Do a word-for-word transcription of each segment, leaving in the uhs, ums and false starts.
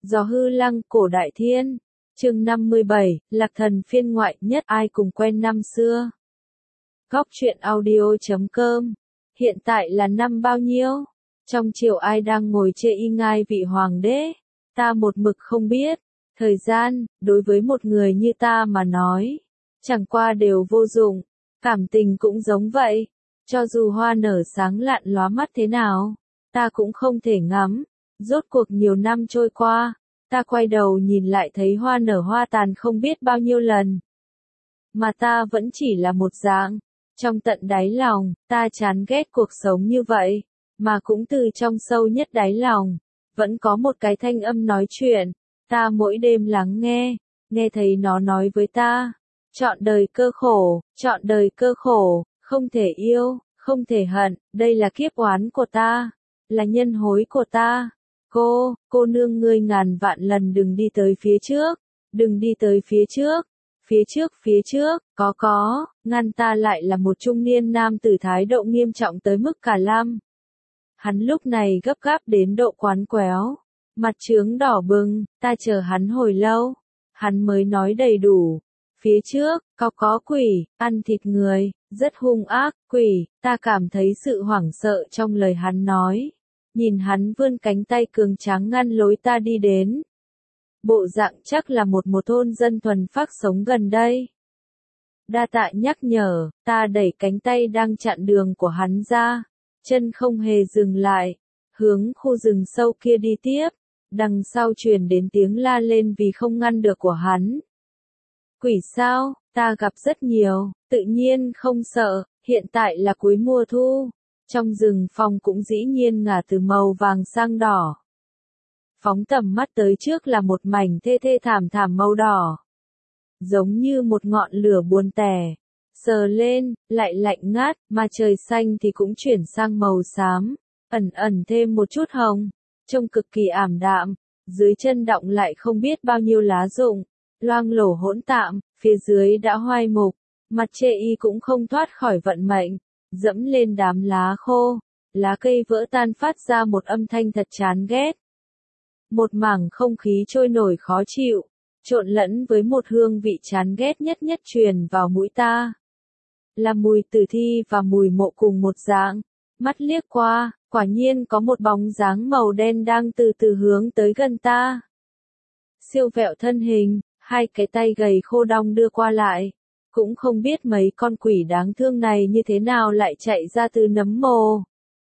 Gió hư lăng, cổ đại thiên. Chương năm mươi bảy, Lạc Thần phiên ngoại nhất ai cùng quen năm xưa. Góc truyện audio chấm com. Hiện tại là năm bao nhiêu? Trong triều ai đang ngồi chê y ngai vị hoàng đế? Ta một mực không biết. Thời gian, đối với một người như ta mà nói, chẳng qua đều vô dụng. Cảm tình cũng giống vậy. Cho dù hoa nở sáng lạn lóa mắt thế nào, ta cũng không thể ngắm. Rốt cuộc nhiều năm trôi qua, ta quay đầu nhìn lại thấy hoa nở hoa tàn không biết bao nhiêu lần. Mà ta vẫn chỉ là một dạng. Trong tận đáy lòng, ta chán ghét cuộc sống như vậy. Mà cũng từ trong sâu nhất đáy lòng, vẫn có một cái thanh âm nói chuyện. Ta mỗi đêm lắng nghe, nghe thấy nó nói với ta. Chọn đời cơ khổ, chọn đời cơ khổ, không thể yêu, không thể hận, đây là kiếp oán của ta, là nhân hối của ta. Cô, cô nương ngươi ngàn vạn lần đừng đi tới phía trước, đừng đi tới phía trước, phía trước phía trước, có có, ngăn ta lại là một trung niên nam tử thái độ nghiêm trọng tới mức cả lam. Hắn lúc này gấp gáp đến độ quán quéo, mặt trướng đỏ bừng, ta chờ hắn hồi lâu, hắn mới nói đầy đủ. Phía trước, có có quỷ, ăn thịt người, rất hung ác, quỷ, ta cảm thấy sự hoảng sợ trong lời hắn nói. Nhìn hắn vươn cánh tay cường tráng ngăn lối ta đi đến. Bộ dạng chắc là một một thôn dân thuần phác sống gần đây. Đa tạ nhắc nhở, ta đẩy cánh tay đang chặn đường của hắn ra. Chân không hề dừng lại, hướng khu rừng sâu kia đi tiếp. Đằng sau truyền đến tiếng la lên vì không ngăn được của hắn. Quỷ sao, ta gặp rất nhiều, tự nhiên không sợ, hiện tại là cuối mùa thu. Trong rừng phong cũng dĩ nhiên ngả từ màu vàng sang đỏ. Phóng tầm mắt tới trước là một mảnh thê thê thảm thảm màu đỏ. Giống như một ngọn lửa buồn tẻ. Sờ lên, lại lạnh ngát, mà trời xanh thì cũng chuyển sang màu xám. Ẩn ẩn thêm một chút hồng. Trông cực kỳ ảm đạm. Dưới chân đọng lại không biết bao nhiêu lá rụng. Loang lổ hỗn tạm, phía dưới đã hoai mục. Mặt chê y cũng không thoát khỏi vận mệnh. Dẫm lên đám lá khô, lá cây vỡ tan phát ra một âm thanh thật chán ghét. Một mảng không khí trôi nổi khó chịu, trộn lẫn với một hương vị chán ghét nhất nhất truyền vào mũi ta. Là mùi tử thi và mùi mộ cùng một dạng. Mắt liếc qua, quả nhiên có một bóng dáng màu đen đang từ từ hướng tới gần ta. Siêu vẹo thân hình, hai cái tay gầy khô đong đưa qua lại. Cũng không biết mấy con quỷ đáng thương này như thế nào lại chạy ra từ nấm mồ.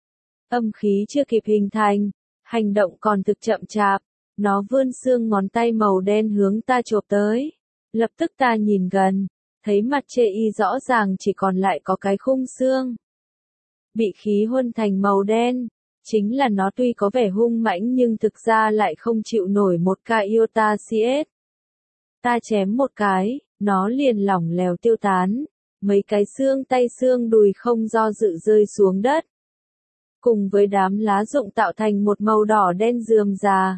Âm khí chưa kịp hình thành, hành động còn thực chậm chạp, nó vươn xương ngón tay màu đen hướng ta chộp tới. Lập tức ta nhìn gần, thấy mặt chê y rõ ràng chỉ còn lại có cái khung xương. Bị khí huân thành màu đen, chính là nó tuy có vẻ hung mãnh nhưng thực ra lại không chịu nổi một ca iota cs. Ta chém một cái. Nó liền lỏng lèo tiêu tán, mấy cái xương tay xương đùi không do dự rơi xuống đất. Cùng với đám lá rụng tạo thành một màu đỏ đen rườm rà.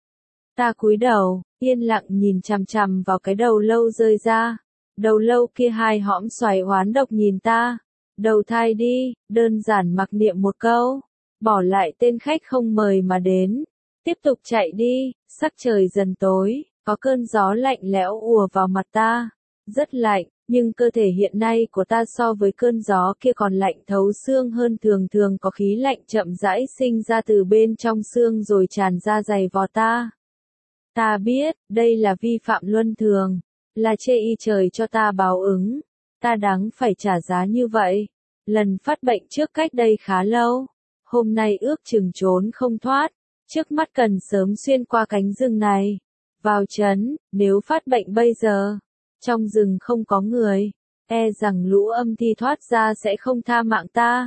Ta cúi đầu, yên lặng nhìn chằm chằm vào cái đầu lâu rơi ra. Đầu lâu kia hai hõm xoài oán độc nhìn ta. Đầu thai đi, đơn giản mặc niệm một câu. Bỏ lại tên khách không mời mà đến. Tiếp tục chạy đi, sắc trời dần tối. Có cơn gió lạnh lẽo ùa vào mặt ta, rất lạnh, nhưng cơ thể hiện nay của ta so với cơn gió kia còn lạnh thấu xương hơn, thường thường có khí lạnh chậm rãi sinh ra từ bên trong xương rồi tràn ra giày vò ta. Ta biết, đây là vi phạm luân thường, là chê y trời cho ta báo ứng, ta đáng phải trả giá như vậy. Lần phát bệnh trước cách đây khá lâu, hôm nay ước chừng trốn không thoát, trước mắt cần sớm xuyên qua cánh rừng này. Vào trấn, nếu phát bệnh bây giờ, trong rừng không có người, e rằng lũ âm thi thoát ra sẽ không tha mạng ta.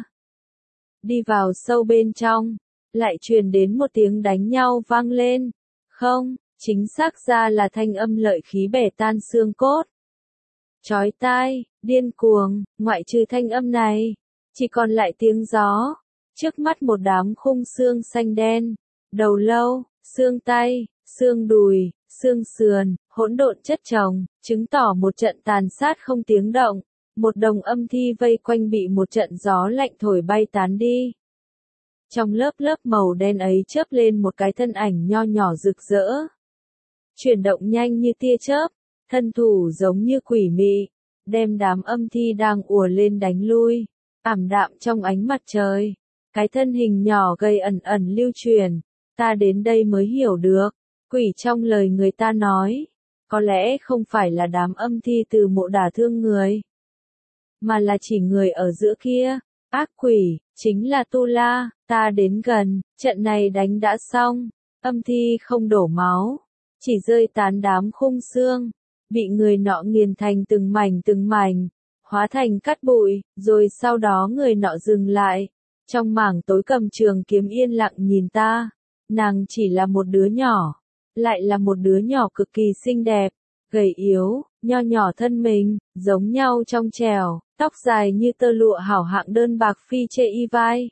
Đi vào sâu bên trong, lại truyền đến một tiếng đánh nhau vang lên. Không, chính xác ra là thanh âm lợi khí bẻ tan xương cốt. Chói tai, điên cuồng, ngoại trừ thanh âm này, chỉ còn lại tiếng gió. Trước mắt một đám khung xương xanh đen, đầu lâu, xương tay, xương đùi, xương sườn, hỗn độn chất chồng, chứng tỏ một trận tàn sát không tiếng động. Một đồng âm thi vây quanh bị một trận gió lạnh thổi bay tán đi. Trong lớp lớp màu đen ấy chớp lên một cái thân ảnh nho nhỏ rực rỡ, chuyển động nhanh như tia chớp, thân thủ giống như quỷ mị, đem đám âm thi đang ùa lên đánh lui, ảm đạm trong ánh mặt trời. Cái thân hình nhỏ gầy ẩn ẩn lưu truyền, ta đến đây mới hiểu được, quỷ trong lời người ta nói, có lẽ không phải là đám âm thi từ mộ đả thương người, mà là chỉ người ở giữa kia, ác quỷ, chính là Tu La. Ta đến gần, trận này đánh đã xong, âm thi không đổ máu, chỉ rơi tán đám khung xương, bị người nọ nghiền thành từng mảnh từng mảnh, hóa thành cát bụi, rồi sau đó người nọ dừng lại, trong mảng tối cầm trường kiếm yên lặng nhìn ta, nàng chỉ là một đứa nhỏ, lại là một đứa nhỏ cực kỳ xinh đẹp, gầy yếu, nho nhỏ thân mình, giống nhau trong trẻo, tóc dài như tơ lụa hảo hạng đơn bạc phi chê y vai.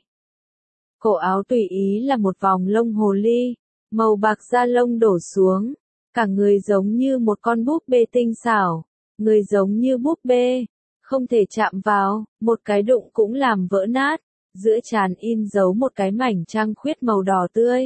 Cổ áo tùy ý là một vòng lông hồ ly, màu bạc da lông đổ xuống, cả người giống như một con búp bê tinh xảo, người giống như búp bê, không thể chạm vào, một cái đụng cũng làm vỡ nát, giữa trán in dấu một cái mảnh trăng khuyết màu đỏ tươi.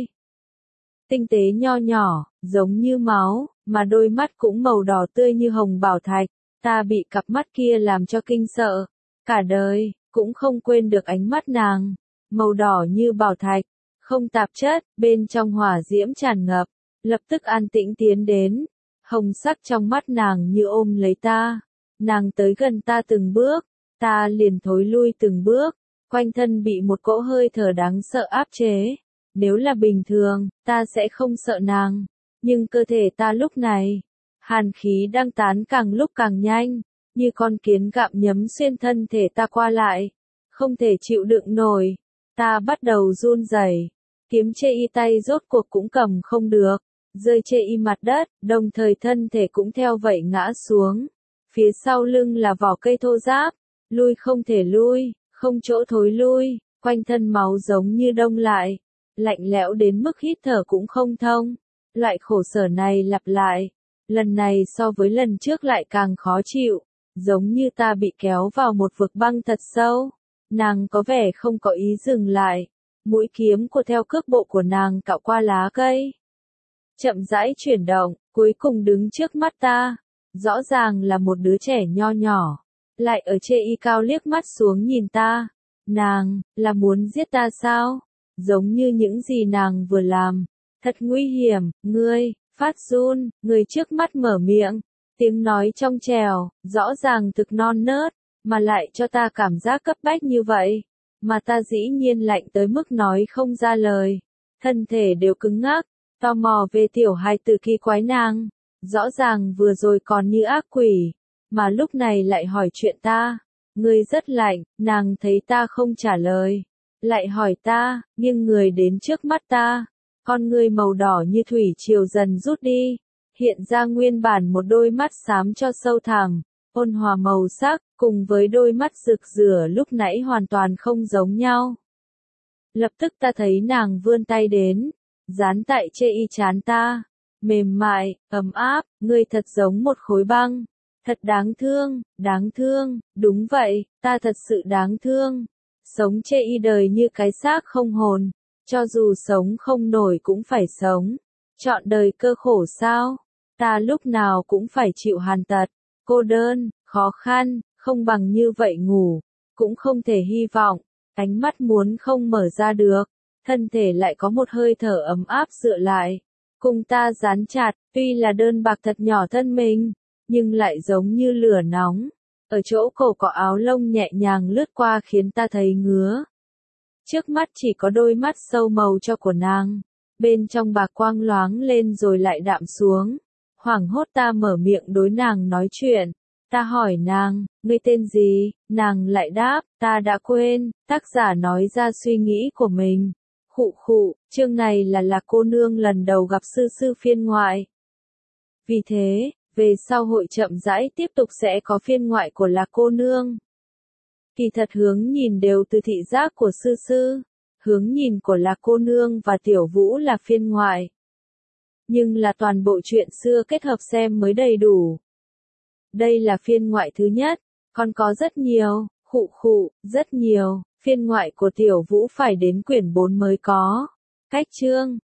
Tinh tế nho nhỏ, giống như máu, mà đôi mắt cũng màu đỏ tươi như hồng bảo thạch, ta bị cặp mắt kia làm cho kinh sợ, cả đời, cũng không quên được ánh mắt nàng, màu đỏ như bảo thạch, không tạp chất, bên trong hỏa diễm tràn ngập, lập tức an tĩnh tiến đến, hồng sắc trong mắt nàng như ôm lấy ta, nàng tới gần ta từng bước, ta liền thối lui từng bước, quanh thân bị một cỗ hơi thở đáng sợ áp chế. Nếu là bình thường, ta sẽ không sợ nàng, nhưng cơ thể ta lúc này, hàn khí đang tán càng lúc càng nhanh, như con kiến gặm nhấm xuyên thân thể ta qua lại, không thể chịu đựng nổi, ta bắt đầu run rẩy, kiếm chê y tay rốt cuộc cũng cầm không được, rơi chê y mặt đất, đồng thời thân thể cũng theo vậy ngã xuống, phía sau lưng là vỏ cây thô ráp, lui không thể lui, không chỗ thối lui, quanh thân máu giống như đông lại. Lạnh lẽo đến mức hít thở cũng không thông. Loại khổ sở này lặp lại, lần này so với lần trước lại càng khó chịu, giống như ta bị kéo vào một vực băng thật sâu. Nàng có vẻ không có ý dừng lại, mũi kiếm của theo cước bộ của nàng cạo qua lá cây. Chậm rãi chuyển động, cuối cùng đứng trước mắt ta, rõ ràng là một đứa trẻ nho nhỏ, lại ở chê y cao liếc mắt xuống nhìn ta. Nàng, là muốn giết ta sao? Giống như những gì nàng vừa làm, thật nguy hiểm, ngươi, phát run, người trước mắt mở miệng, tiếng nói trong trẻo, rõ ràng thực non nớt, mà lại cho ta cảm giác cấp bách như vậy, mà ta dĩ nhiên lạnh tới mức nói không ra lời, thân thể đều cứng ngắc, tò mò về tiểu hài tử kỳ quái nàng, rõ ràng vừa rồi còn như ác quỷ, mà lúc này lại hỏi chuyện ta, ngươi rất lạnh, nàng thấy ta không trả lời. Lại hỏi ta, nghiêng người đến trước mắt ta, con ngươi màu đỏ như thủy triều dần rút đi, hiện ra nguyên bản một đôi mắt xám cho sâu thẳm, ôn hòa màu sắc, cùng với đôi mắt rực rỡ lúc nãy hoàn toàn không giống nhau. Lập tức ta thấy nàng vươn tay đến, dán tại chê y chán ta, mềm mại, ấm áp, ngươi thật giống một khối băng, thật đáng thương, đáng thương, đúng vậy, ta thật sự đáng thương. Sống chê y đời như cái xác không hồn, cho dù sống không nổi cũng phải sống. Chọn đời cơ khổ sao? Ta lúc nào cũng phải chịu hàn tật, cô đơn, khó khăn, không bằng như vậy ngủ, cũng không thể hy vọng, ánh mắt muốn không mở ra được, thân thể lại có một hơi thở ấm áp dựa lại, cùng ta dán chặt, tuy là đơn bạc thật nhỏ thân mình, nhưng lại giống như lửa nóng. Ở chỗ cổ có áo lông nhẹ nhàng lướt qua khiến ta thấy ngứa. Trước mắt chỉ có đôi mắt sâu màu cho của nàng, bên trong bạc quang loáng lên rồi lại đạm xuống. Hoảng hốt ta mở miệng đối nàng nói chuyện, ta hỏi nàng, ngươi tên gì, nàng lại đáp, ta đã quên, tác giả nói ra suy nghĩ của mình. Khụ khụ, chương này là Lạc cô nương lần đầu gặp sư sư phiên ngoại. Vì thế, về sau hội chậm rãi tiếp tục sẽ có phiên ngoại của Lạc cô nương. Kỳ thật hướng nhìn đều từ thị giác của sư sư, hướng nhìn của Lạc cô nương và Tiểu Vũ là phiên ngoại. Nhưng là toàn bộ chuyện xưa kết hợp xem mới đầy đủ. Đây là phiên ngoại thứ nhất, còn có rất nhiều, khụ khụ, rất nhiều, phiên ngoại của Tiểu Vũ phải đến quyển bốn mới có. Cách chương